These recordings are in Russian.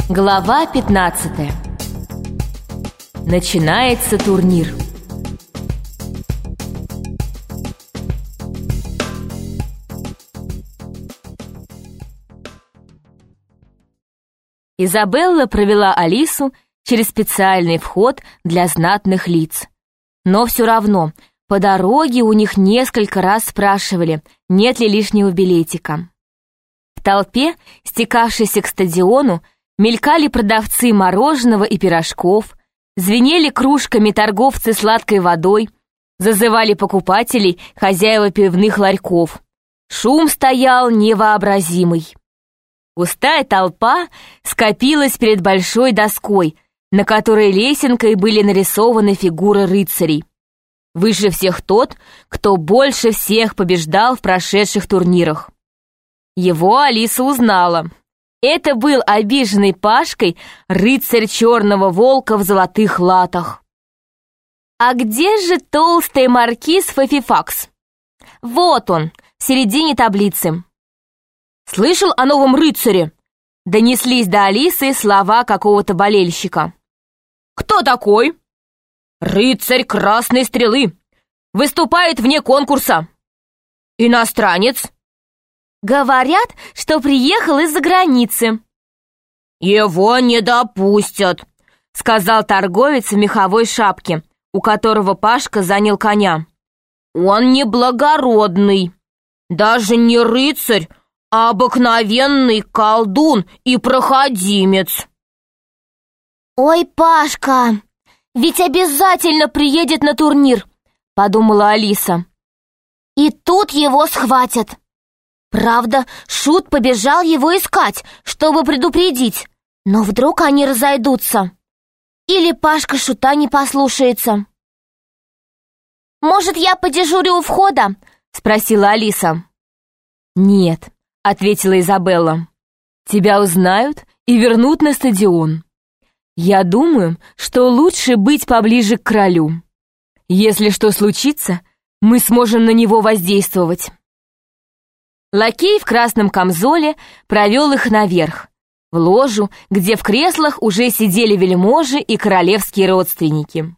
Глава 15. Начинается турнир. Изабелла провела Алису через специальный вход для знатных лиц. Но все равно по дороге у них несколько раз спрашивали, нет ли лишнего билетика. В толпе, стекавшейся к стадиону, мелькали продавцы мороженого и пирожков, звенели кружками торговцы сладкой водой, зазывали покупателей хозяева пивных ларьков. Шум стоял невообразимый. Густая толпа скопилась перед большой доской, на которой лесенкой были нарисованы фигуры рыцарей. Выше всех тот, кто больше всех побеждал в прошедших турнирах. Его Алиса узнала. Это был обиженный Пашкой рыцарь черного волка в золотых латах. А где же толстый маркиз Фафифакс? Вот он, в середине таблицы. «Слышал о новом рыцаре?» Донеслись до Алисы слова какого-то болельщика. «Кто такой?» «Рыцарь Красной Стрелы. Выступает вне конкурса». «Иностранец?» «Говорят, что приехал из-за границы». «Его не допустят», — сказал торговец в меховой шапке, у которого Пашка занял коня. «Он неблагородный, даже не рыцарь, а обыкновенный колдун и проходимец». «Ой, Пашка, ведь обязательно приедет на турнир», — подумала Алиса. «И тут его схватят. Правда, Шут побежал его искать, чтобы предупредить, но вдруг они разойдутся. Или Пашка Шута не послушается». «Может, я подежурю у входа?» — спросила Алиса. «Нет», — ответила Изабелла. «Тебя узнают и вернут на стадион. Я думаю, что лучше быть поближе к королю. Если что случится, мы сможем на него воздействовать». Лакей в красном камзоле провел их наверх, в ложу, где в креслах уже сидели вельможи и королевские родственники.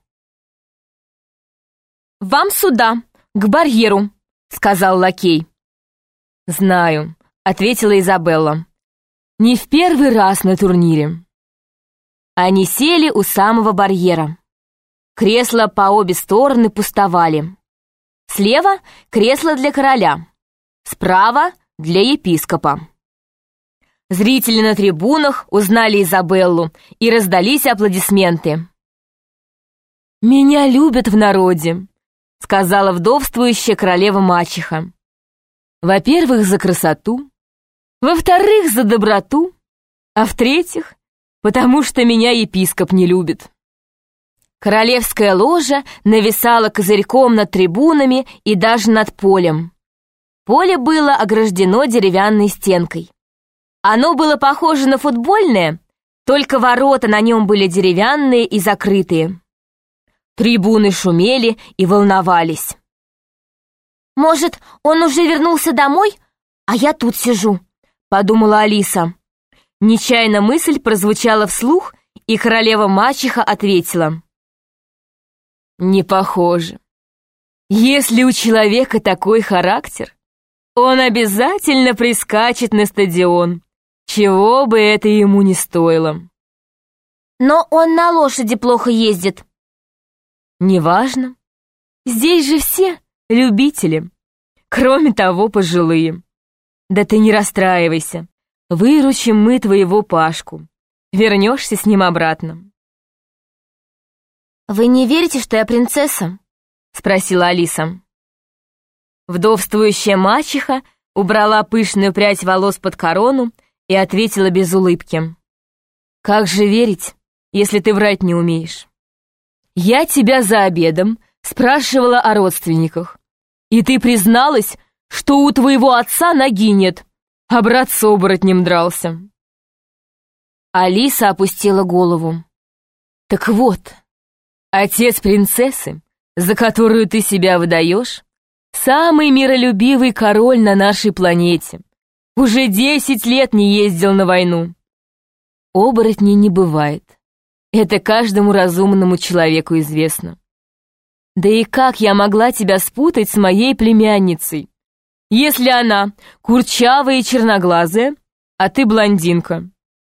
«Вам сюда, к барьеру», — сказал лакей. «Знаю», — ответила Изабелла. «Не в первый раз на турнире». Они сели у самого барьера. Кресла по обе стороны пустовали. Слева — кресло для короля, справа — для епископа. Зрители на трибунах узнали Изабеллу, и раздались аплодисменты. «Меня любят в народе», — сказала вдовствующая королева-мачеха. «Во-первых, за красоту, во-вторых, за доброту, а в-третьих, потому что меня епископ не любит». Королевская ложа нависала козырьком над трибунами и даже над полем. Поле было ограждено деревянной стенкой. Оно было похоже на футбольное, только ворота на нем были деревянные и закрытые. Трибуны шумели и волновались. «Может, он уже вернулся домой, а я тут сижу», — подумала Алиса. Нечаянно мысль прозвучала вслух, и королева-мачеха ответила. «Не похоже. Если у человека такой характер, он обязательно прискачет на стадион, чего бы это ему ни стоило». «Но он на лошади плохо ездит». «Неважно. Здесь же все любители. Кроме того, пожилые. Да ты не расстраивайся. Выручим мы твоего Пашку. Вернешься с ним обратно». «Вы не верите, что я принцесса?» — спросила Алиса. Вдовствующая мачеха убрала пышную прядь волос под корону и ответила без улыбки. «Как же верить, если ты врать не умеешь? Я тебя за обедом спрашивала о родственниках, и ты призналась, что у твоего отца ноги нет, а брат с оборотнем дрался». Алиса опустила голову. «Так вот, отец принцессы, за которую ты себя выдаешь, самый миролюбивый король на нашей планете. Уже 10 лет не ездил на войну. оборотней не бывает. Это каждому разумному человеку известно. Да и как я могла тебя спутать с моей племянницей, если она курчавая и черноглазая, а ты блондинка?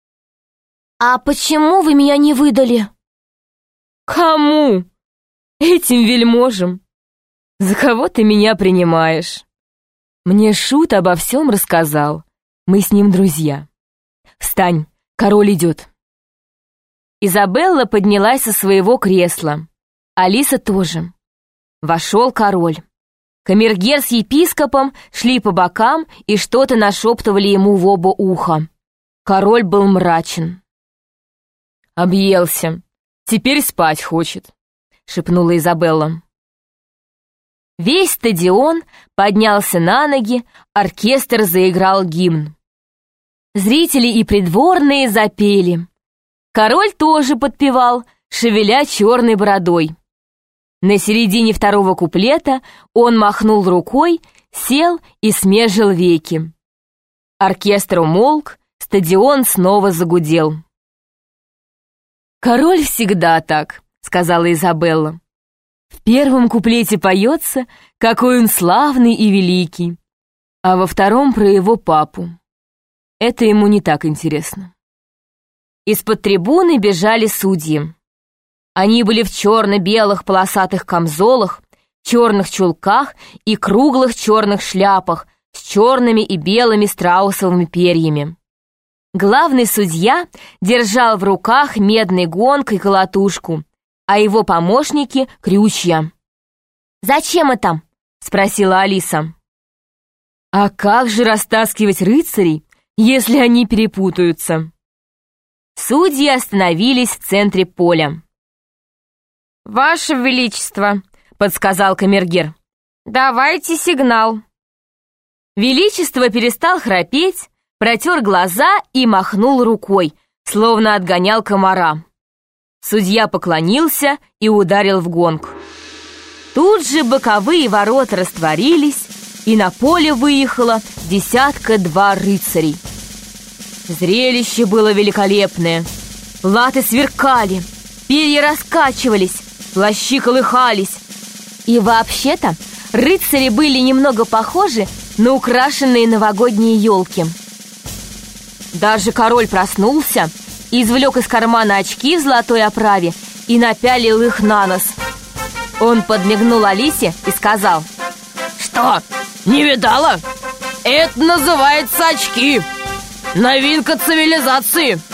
А почему вы меня не выдали? Кому? Этим вельможам. За кого ты меня принимаешь? Мне Шут обо всем рассказал. Мы с ним друзья. Встань, король идет. Изабелла поднялась со своего кресла. Алиса тоже. Вошел король. Камергер с епископом шли по бокам и что-то нашептывали ему в оба уха. Король был мрачен. «Объелся. Теперь спать хочет», — шепнула Изабелла. Весь стадион поднялся на ноги, оркестр заиграл гимн. Зрители и придворные запели. Король тоже подпевал, шевеля черной бородой. На середине второго куплета он махнул рукой, сел и смежил веки. Оркестр умолк, стадион снова загудел. «Король всегда так», — сказала Изабелла. «В первом куплете поется, какой он славный и великий, а во втором про его папу. Это ему не так интересно». Из-под трибуны бежали судьи. Они были в черно-белых полосатых камзолах, черных чулках и круглых черных шляпах с черными и белыми страусовыми перьями. Главный судья держал в руках медный гонг и колотушку, а его помощники — крючья. «Зачем это?» — спросила Алиса. «А как же растаскивать рыцарей, если они перепутаются?» Судьи остановились в центре поля. «Ваше Величество», — подсказал камергер, — «давайте сигнал». Величество перестал храпеть, протер глаза и махнул рукой, словно отгонял комара. Судья поклонился и ударил в гонг. Тут же боковые ворота растворились, и на поле выехало 10-2 рыцарей. Зрелище было великолепное. Латы сверкали, перья раскачивались, плащи колыхались. И вообще-то рыцари были немного похожи на украшенные новогодние елки. Даже король проснулся, извлек из кармана очки в золотой оправе и напялил их на нос. Он подмигнул Алисе и сказал: «Что, не видала? Это называется очки! Новинка цивилизации!»